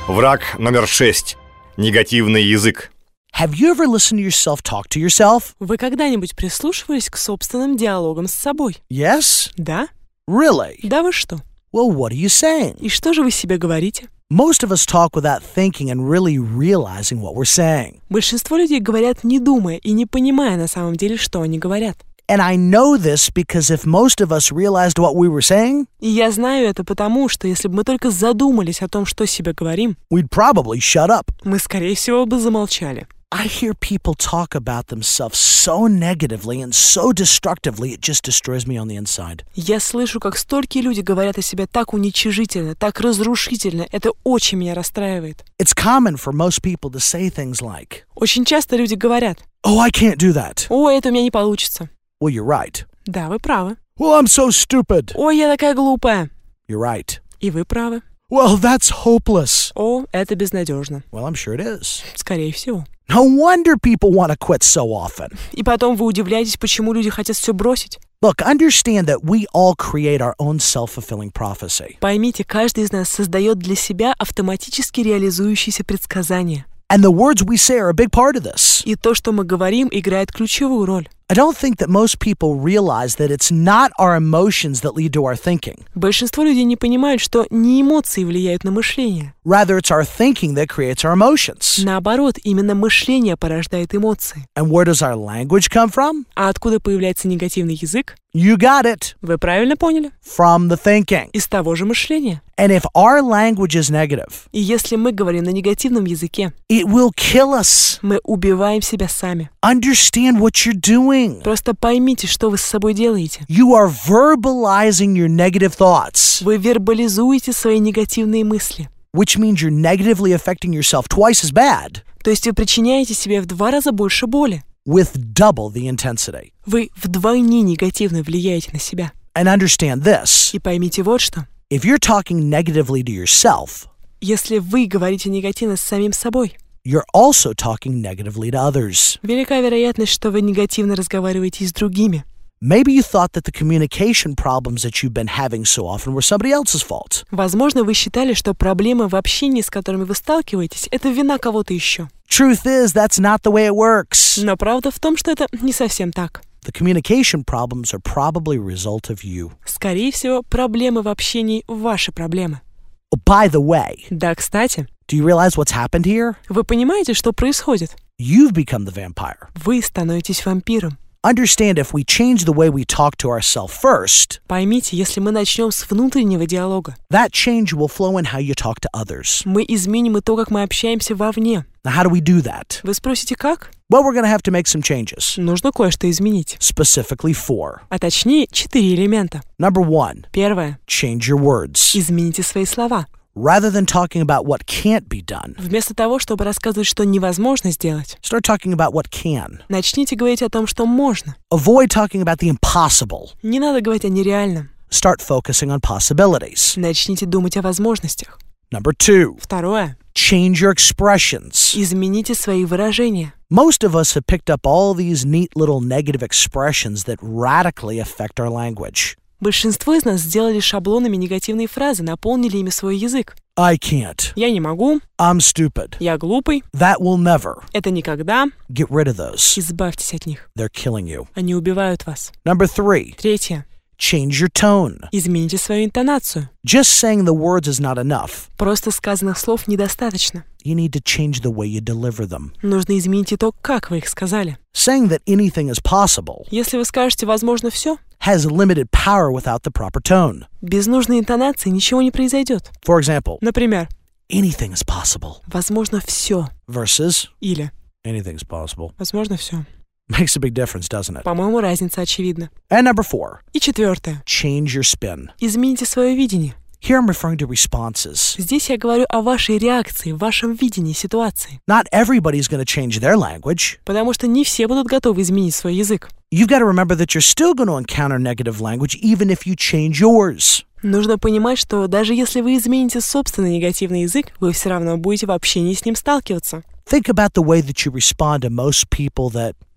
Враг номер 6. Негативный язык. Have you ever listened to yourself talk to yourself? Вы когда-нибудь прислушивались к собственным диалогам с собой? Yes? Да? Really? Да вы что? Well, what are you saying? И что же вы себе говорите? Most of us talk without thinking and really realizing what we're saying. Большинство людей говорят, не думая и не понимая на самом деле, что они говорят. And I know this because if most of us realized what we were saying, И я знаю это потому, что если бы мы только задумались о том, что себе говорим, we'd probably shut up. мы, скорее всего, бы замолчали. I hear people talk about themselves so negatively and so destructively, it just destroys me on the inside. Я слышу, как столькие люди говорят о себе так уничижительно, так разрушительно. Это очень меня расстраивает. It's common for most people to say things like, Очень часто люди говорят: "Oh, I can't do that." «О, это у меня не получится». Well, you're right. Да, вы правы. Well, I'm so stupid. «Ой, я такая глупая». You're right. И вы правы. Well, that's hopeless. «О, это безнадежно». Well, I'm sure it is. Скорее всего. No wonder people want to quit so often. И потом вы удивляетесь, почему люди хотят все бросить. Look, understand that we all create our own self-fulfilling prophecy. Поймите, каждый из нас создает для себя автоматически реализующиеся предсказания. And the words we say are a big part of this. И то, что мы говорим, играет ключевую роль. I don't think that most people realize that it's not our emotions that lead to our thinking. Большинство людей не понимают, что не эмоции влияют на мышление. Rather, it's our thinking that creates our emotions. Наоборот, именно мышление порождает эмоции. And where does our language come from? А откуда появляется негативный язык? You got it. Вы правильно поняли? From the thinking. Из того же мышления. And if our language is negative, И если мы говорим на негативном языке, it will kill us. мы убиваем себя сами. Understand what you're doing. Просто поймите, что вы с собой делаете. You are verbalizing your negative thoughts, Вы вербализуете свои негативные мысли. which means you're negatively affecting yourself twice as bad, То есть вы причиняете себе в 2 раза больше боли. with double the intensity. Вы вдвойне негативно влияете на себя. And understand this. И поймите вот что. If you're talking negatively to yourself, Если вы говорите негативно с самим собой, you're also talking negatively to others. велика вероятность, что вы негативно разговариваете и с другими. Maybe you thought that the communication problems that you've been having so often were somebody else's fault. Возможно, вы считали, что проблемы в общении, с которыми вы сталкиваетесь, это вина кого-то еще. Truth is, that's not the way it works. Но правда в том, что это не совсем так. The communication problems are probably a result of you. Скорее всего, проблемы в общении – ваши проблемы. Oh, by the way, Да, кстати, do you realize what's happened here? вы понимаете, что происходит? You've become the vampire. Вы становитесь вампиром. Understand, if we change the way we talk to ourselves first, Поймите, если мы начнем с внутреннего диалога, that change will flow in how you talk to others. мы изменим и то, как мы общаемся вовне. Now, how do we do that? Вы спросите, как? Well, we're going to have to make some changes, Нужно кое-что изменить. specifically 4. А точнее, 4 элемента. Number 1, Первое. change your words. Измените свои слова. Rather than talking about what can't be done, Вместо того, чтобы рассказывать, что невозможно сделать, start talking about what can. начните говорить о том, что можно. Avoid talking about the impossible. Не надо говорить о нереальном. Start focusing on possibilities. Начните думать о возможностях. Number 2, Второе. change your expressions. Измените свои выражения. Most of us have picked up all these neat little negative expressions that radically affect our language. Большинство из нас сделали шаблонами негативные фразы, наполнили ими свой язык. I can't. Я не могу, I'm stupid. я глупый, That will never. это никогда. Get rid of those. Избавьтесь от них. They're killing you. Они убивают вас. Number 3, Третье. change your tone. Измените свою интонацию. Just saying the words is not enough. Просто сказанных слов недостаточно. You need to change the way you deliver them. Нужно изменить и то, как вы их сказали. Saying that anything is possible Если вы скажете «возможно все», has limited power without the proper tone. без нужной интонации ничего не произойдет. For example, Например, anything is possible «возможно все» versus или anything's possible. «возможно все». Makes a big difference, doesn't it? По-моему, разница очевидна. And number 4, И четвертое. change your spin. Измените свое видение. Here I'm referring to responses. Здесь я говорю о вашей реакции, вашем видении ситуации. Not everybody's going to change their language. Потому что не все будут готовы изменить свой язык. You've got to remember that you're still going to encounter negative language even if you change yours. Нужно понимать, что даже если вы измените собственный негативный язык, вы все равно будете в общении с ним сталкиваться. Think about the way that you respond to most people that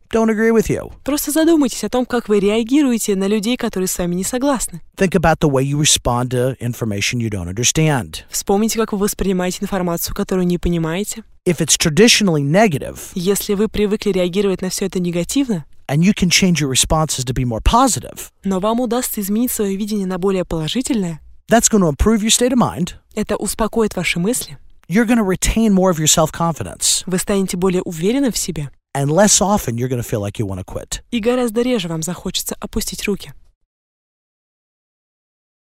don't agree with you. Просто задумайтесь о том, как вы реагируете на людей, которые с вами не согласны. Think about the way you respond to information you don't understand. Вспомните, как вы воспринимаете информацию, которую не понимаете. If it's traditionally negative, Если вы привыкли реагировать на все это негативно, and you can change your responses to be more positive, но вам удастся изменить свое видение на более положительное, that's going to improve your state of mind. это успокоит ваши мысли, You're going to retain more of your self-confidence. вы станете более уверены в себе, And less often you're going to feel like you want to quit. и гораздо реже вам захочется опустить руки.